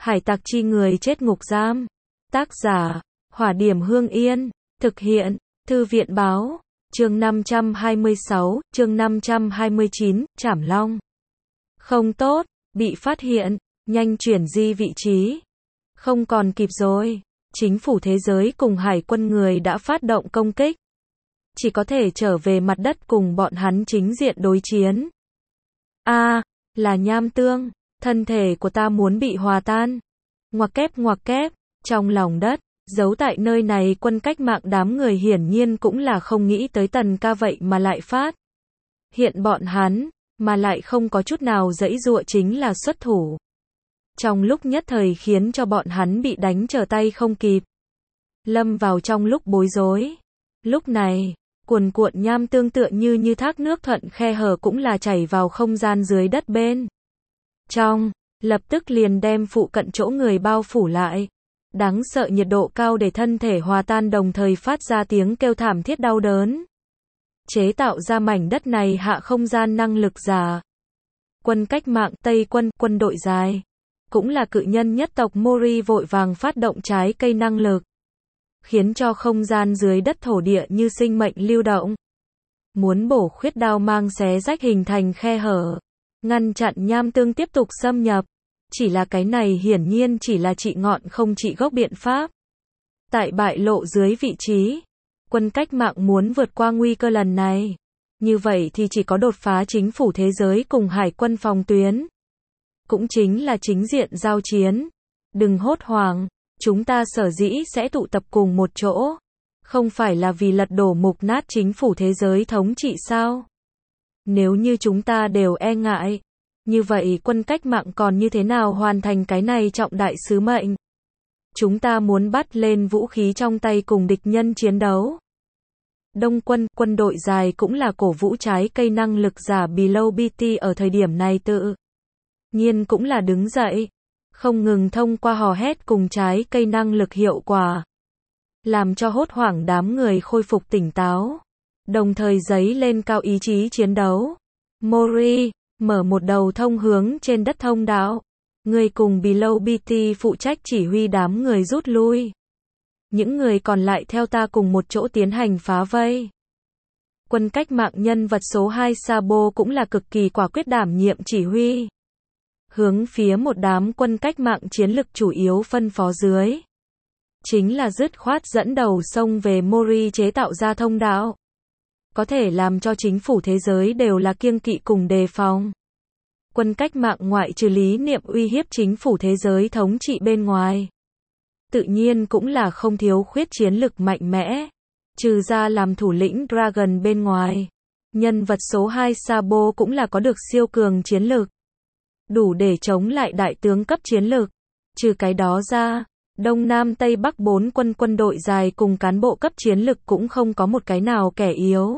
Hải tặc chi người chết ngục giam. Tác giả, Hỏa Điểm Hương Yên. Thực hiện, Thư viện báo. Chương 526, chương 529, Trảm Long. Không tốt, bị phát hiện, nhanh chuyển di vị trí. Không còn kịp rồi. Chính phủ thế giới cùng hải quân người đã phát động công kích. Chỉ có thể trở về mặt đất cùng bọn hắn chính diện đối chiến. Là nham tương, thân thể của ta muốn bị hòa tan. Ngoặc kép, trong lòng đất, giấu tại nơi này quân cách mạng đám người hiển nhiên cũng là không nghĩ tới Tần Ca vậy mà lại phát. Hiện bọn hắn, mà lại không có chút nào giãy giụa chính là xuất thủ. Trong lúc nhất thời khiến cho bọn hắn bị đánh trở tay không kịp. Lâm vào trong lúc bối rối. Lúc này, cuồn cuộn nham tương tựa như thác nước thuận khe hở cũng là chảy vào không gian dưới đất bên trong, lập tức liền đem phụ cận chỗ người bao phủ lại. Đáng sợ nhiệt độ cao để thân thể hòa tan đồng thời phát ra tiếng kêu thảm thiết đau đớn. Chế tạo ra mảnh đất này hạ không gian năng lực giả. Quân cách mạng Tây quân, quân đội dài, cũng là cự nhân nhất tộc Mori vội vàng phát động trái cây năng lực. Khiến cho không gian dưới đất thổ địa như sinh mệnh lưu động. Muốn bổ khuyết đao mang xé rách hình thành khe hở. Ngăn chặn nham tương tiếp tục xâm nhập. Chỉ là cái này hiển nhiên chỉ là trị ngọn không trị gốc biện pháp. Tại bại lộ dưới vị trí, quân cách mạng muốn vượt qua nguy cơ lần này. Như vậy thì chỉ có đột phá chính phủ thế giới cùng hải quân phòng tuyến. Cũng chính là chính diện giao chiến. Đừng hốt hoảng, chúng ta sở dĩ sẽ tụ tập cùng một chỗ. Không phải là vì lật đổ mục nát chính phủ thế giới thống trị sao? Nếu như chúng ta đều e ngại, như vậy quân cách mạng còn như thế nào hoàn thành cái này trọng đại sứ mệnh? Chúng ta muốn bắt lên vũ khí trong tay cùng địch nhân chiến đấu. Đông quân, quân đội dài cũng là cổ vũ trái cây năng lực giả Below BT ở thời điểm này tự nhiên cũng là đứng dậy, không ngừng thông qua hò hét cùng trái cây năng lực hiệu quả, làm cho hốt hoảng đám người khôi phục tỉnh táo, đồng thời giấy lên cao ý chí chiến đấu. Mori, mở một đầu thông hướng trên đất thông đạo. Người cùng Below BT phụ trách chỉ huy đám người rút lui. Những người còn lại theo ta cùng một chỗ tiến hành phá vây. Quân cách mạng nhân vật số 2 Sabo cũng là cực kỳ quả quyết đảm nhiệm chỉ huy. Hướng phía một đám quân cách mạng chiến lực chủ yếu phân phó dưới. Chính là dứt khoát dẫn đầu xông về Mori chế tạo ra thông đạo. Có thể làm cho chính phủ thế giới đều là kiêng kỵ cùng đề phòng. Quân cách mạng ngoại trừ lý niệm uy hiếp chính phủ thế giới thống trị bên ngoài. Tự nhiên cũng là không thiếu khuyết chiến lực mạnh mẽ. Trừ ra làm thủ lĩnh Dragon bên ngoài. Nhân vật số 2 Sabo cũng là có được siêu cường chiến lực. Đủ để chống lại đại tướng cấp chiến lực. Trừ cái đó ra, Đông Nam Tây Bắc 4 quân đội dài cùng cán bộ cấp chiến lực cũng không có một cái nào kẻ yếu.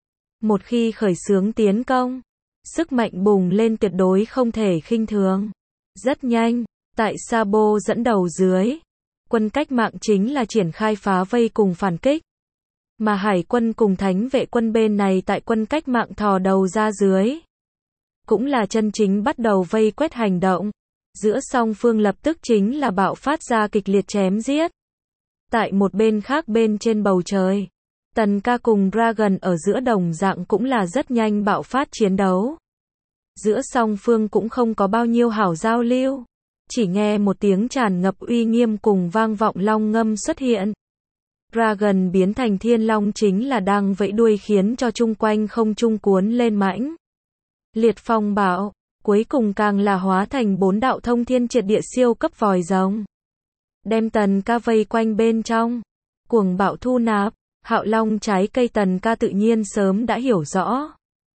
Một khi khởi xướng tiến công, sức mạnh bùng lên tuyệt đối không thể khinh thường. Rất nhanh, tại Sabo dẫn đầu dưới, quân cách mạng chính là triển khai phá vây cùng phản kích. Mà hải quân cùng thánh vệ quân bên này tại quân cách mạng thò đầu ra dưới. Cũng là chân chính bắt đầu vây quét hành động. Giữa song phương lập tức chính là bạo phát ra kịch liệt chém giết. Tại một bên khác bên trên bầu trời, Tần Ca cùng Dragon ở giữa đồng dạng cũng là rất nhanh bạo phát chiến đấu. Giữa song phương cũng không có bao nhiêu hảo giao lưu. Chỉ nghe một tiếng tràn ngập uy nghiêm cùng vang vọng long ngâm xuất hiện. Dragon biến thành thiên long chính là đang vẫy đuôi khiến cho chung quanh không trung cuốn lên mãnh liệt phong bạo. Cuối cùng càng là hóa thành 4 đạo thông thiên triệt địa siêu cấp vòi rồng. Đem Tần Ca vây quanh bên trong. Cuồng bạo thu nạp. Hạo long trái cây Tần Ca tự nhiên sớm đã hiểu rõ.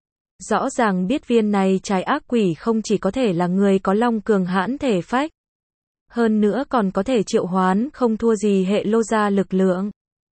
Rõ ràng biết viên này trái ác quỷ không chỉ có thể là người có long cường hãn thể phách. Hơn nữa còn có thể triệu hoán không thua gì hệ lô gia lực lượng.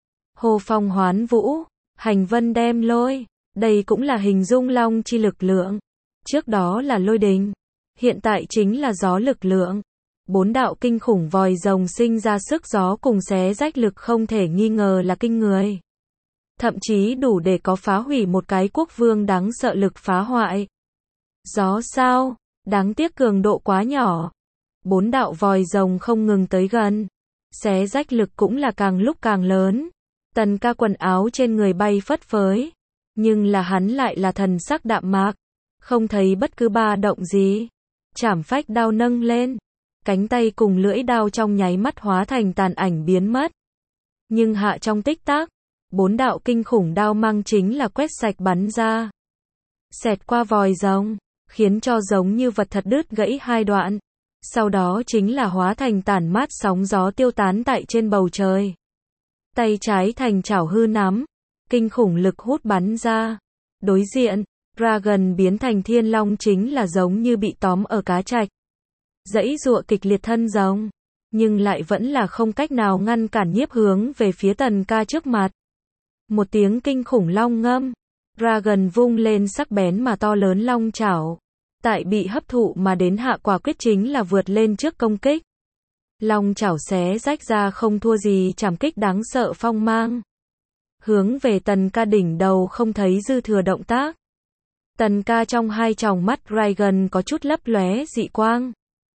Hồ phong hoán vũ. Hành vân đem lôi. Đây cũng là hình dung long chi lực lượng. Trước đó là lôi đình, hiện tại chính là gió lực lượng. 4 đạo kinh khủng vòi rồng sinh ra sức gió cùng xé rách lực không thể nghi ngờ là kinh người. Thậm chí đủ để có phá hủy một cái quốc vương đáng sợ lực phá hoại. Gió sao? Đáng tiếc cường độ quá nhỏ. 4 đạo vòi rồng không ngừng tới gần. Xé rách lực cũng là càng lúc càng lớn. Tần ca quần áo trên người bay phất phới. Nhưng là hắn lại là thần sắc đạm mạc. Không thấy bất cứ ba động gì. Trảm phách đao nâng lên. Cánh tay cùng lưỡi đao trong nháy mắt hóa thành tàn ảnh biến mất. Nhưng hạ trong tích tắc, 4 đạo kinh khủng đao mang chính là quét sạch bắn ra. Xẹt qua vòi rồng, khiến cho giống như vật thật đứt gãy hai đoạn. Sau đó chính là hóa thành tản mát sóng gió tiêu tán tại trên bầu trời. Tay trái thành chảo hư nắm, kinh khủng lực hút bắn ra. Đối diện, Dragon biến thành thiên long chính là giống như bị tóm ở cá trạch. Giãy giụa kịch liệt thân rồng, nhưng lại vẫn là không cách nào ngăn cản nhiếp hướng về phía tần ca trước mặt. Một tiếng kinh khủng long ngâm, Dragon vung lên sắc bén mà to lớn long chảo. Tại bị hấp thụ mà đến hạ quả quyết chính là vượt lên trước công kích. Long chảo xé rách ra không thua gì trảm kích đáng sợ phong mang. Hướng về tần ca đỉnh đầu không thấy dư thừa động tác. Tần ca trong hai tròng mắt Dragon có chút lấp lóe dị quang.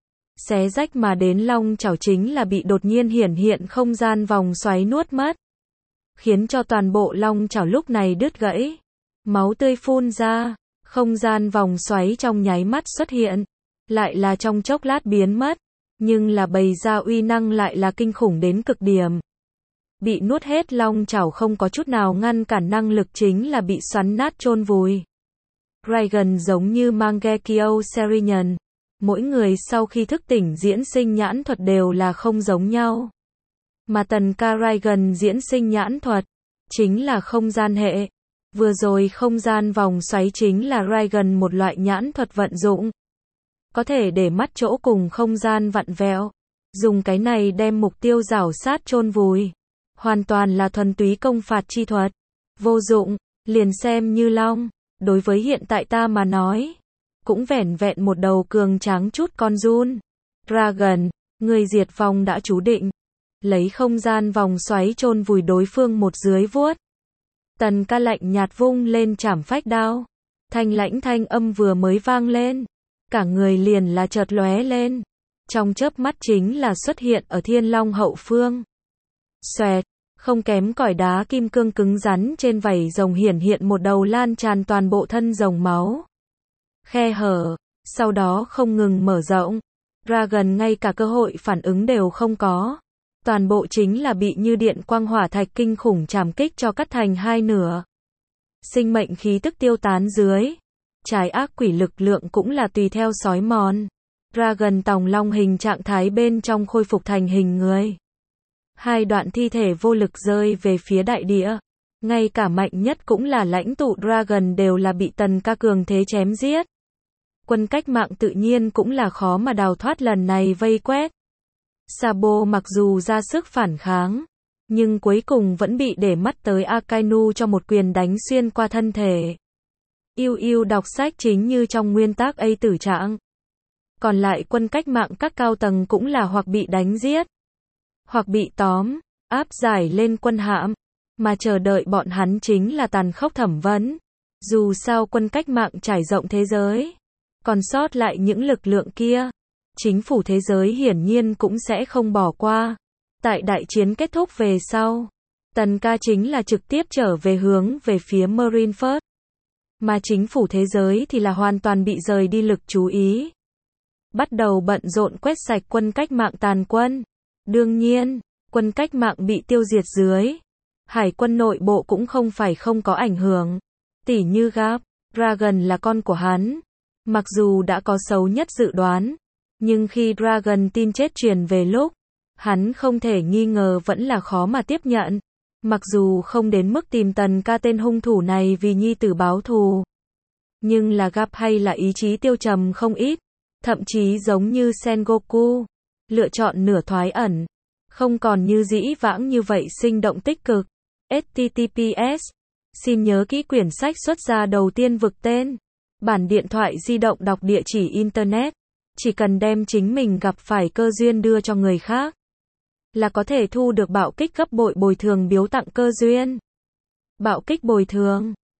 Xé rách mà đến long chảo chính là bị đột nhiên hiển hiện không gian vòng xoáy nuốt mất. Khiến cho toàn bộ long chảo lúc này đứt gãy. Máu tươi phun ra, không gian vòng xoáy trong nháy mắt xuất hiện. Lại là trong chốc lát biến mất. Nhưng là bày ra uy năng lại là kinh khủng đến cực điểm. Bị nuốt hết long chảo không có chút nào ngăn cản năng lực chính là bị xoắn nát chôn vùi. Dragon giống như Mangekyo Serinhân. Mỗi người sau khi thức tỉnh diễn sinh nhãn thuật đều là không giống nhau. Mà tần ca Dragon diễn sinh nhãn thuật, chính là không gian hệ. Vừa rồi không gian vòng xoáy chính là Dragon một loại nhãn thuật vận dụng. Có thể để mắt chỗ cùng không gian vặn vẹo. Dùng cái này đem mục tiêu rảo sát chôn vùi. Hoàn toàn là thuần túy công phạt chi thuật. Vô dụng, liền xem như long. Đối với hiện tại ta mà nói, cũng vẻn vẹn một đầu cường tráng chút con giun. Dragon, người diệt vong đã chú định. Lấy không gian vòng xoáy chôn vùi đối phương một dưới vuốt. Tần ca lạnh nhạt vung lên trảm phách đao. Thanh lãnh thanh âm vừa mới vang lên. Cả người liền là chợt lóe lên. Trong chớp mắt chính là xuất hiện ở thiên long hậu phương. Xoẹt, không kém cỏi đá kim cương cứng rắn trên vảy rồng hiển hiện một đầu lan tràn toàn bộ thân rồng máu. Khe hở, sau đó không ngừng mở rộng. Dragon ngay cả cơ hội phản ứng đều không có. Toàn bộ chính là bị như điện quang hỏa thạch kinh khủng trảm kích cho cắt thành hai nửa. Sinh mệnh khí tức tiêu tán dưới. Trái ác quỷ lực lượng cũng là tùy theo sói mòn. Dragon tòng long hình trạng thái bên trong khôi phục thành hình người. Hai đoạn thi thể vô lực rơi về phía đại địa. Ngay cả mạnh nhất cũng là lãnh tụ Dragon đều là bị tần ca cường thế chém giết. Quân cách mạng tự nhiên cũng là khó mà đào thoát lần này vây quét. Sabo mặc dù ra sức phản kháng, nhưng cuối cùng vẫn bị để mắt tới Akainu cho một quyền đánh xuyên qua thân thể. Yêu yêu đọc sách chính như trong nguyên tác A tử trạng. Còn lại quân cách mạng các cao tầng cũng là hoặc bị đánh giết, hoặc bị tóm, áp giải lên quân hạm, mà chờ đợi bọn hắn chính là tàn khốc thẩm vấn. Dù sao quân cách mạng trải rộng thế giới, còn sót lại những lực lượng kia, chính phủ thế giới hiển nhiên cũng sẽ không bỏ qua. Tại đại chiến kết thúc về sau, tần ca chính là trực tiếp trở về hướng về phía Marineford. Mà chính phủ thế giới thì là hoàn toàn bị rời đi lực chú ý. Bắt đầu bận rộn quét sạch quân cách mạng tàn quân. Đương nhiên, quân cách mạng bị tiêu diệt dưới. Hải quân nội bộ cũng không phải không có ảnh hưởng. Tỉ như Gap, Dragon là con của hắn. Mặc dù đã có xấu nhất dự đoán, nhưng khi Dragon tin chết truyền về lúc, hắn không thể nghi ngờ vẫn là khó mà tiếp nhận. Mặc dù không đến mức tìm tần ca tên hung thủ này vì nhi tử báo thù, nhưng là Gap hay là ý chí tiêu trầm không ít, thậm chí giống như Sengoku, lựa chọn nửa thoái ẩn, không còn như dĩ vãng như vậy sinh động tích cực. https xin nhớ kỹ quyển sách xuất ra đầu tiên vực tên, bản điện thoại di động đọc địa chỉ internet, chỉ cần đem chính mình gặp phải cơ duyên đưa cho người khác, là có thể thu được bạo kích gấp bội bồi thường biếu tặng cơ duyên. Bạo kích bồi thường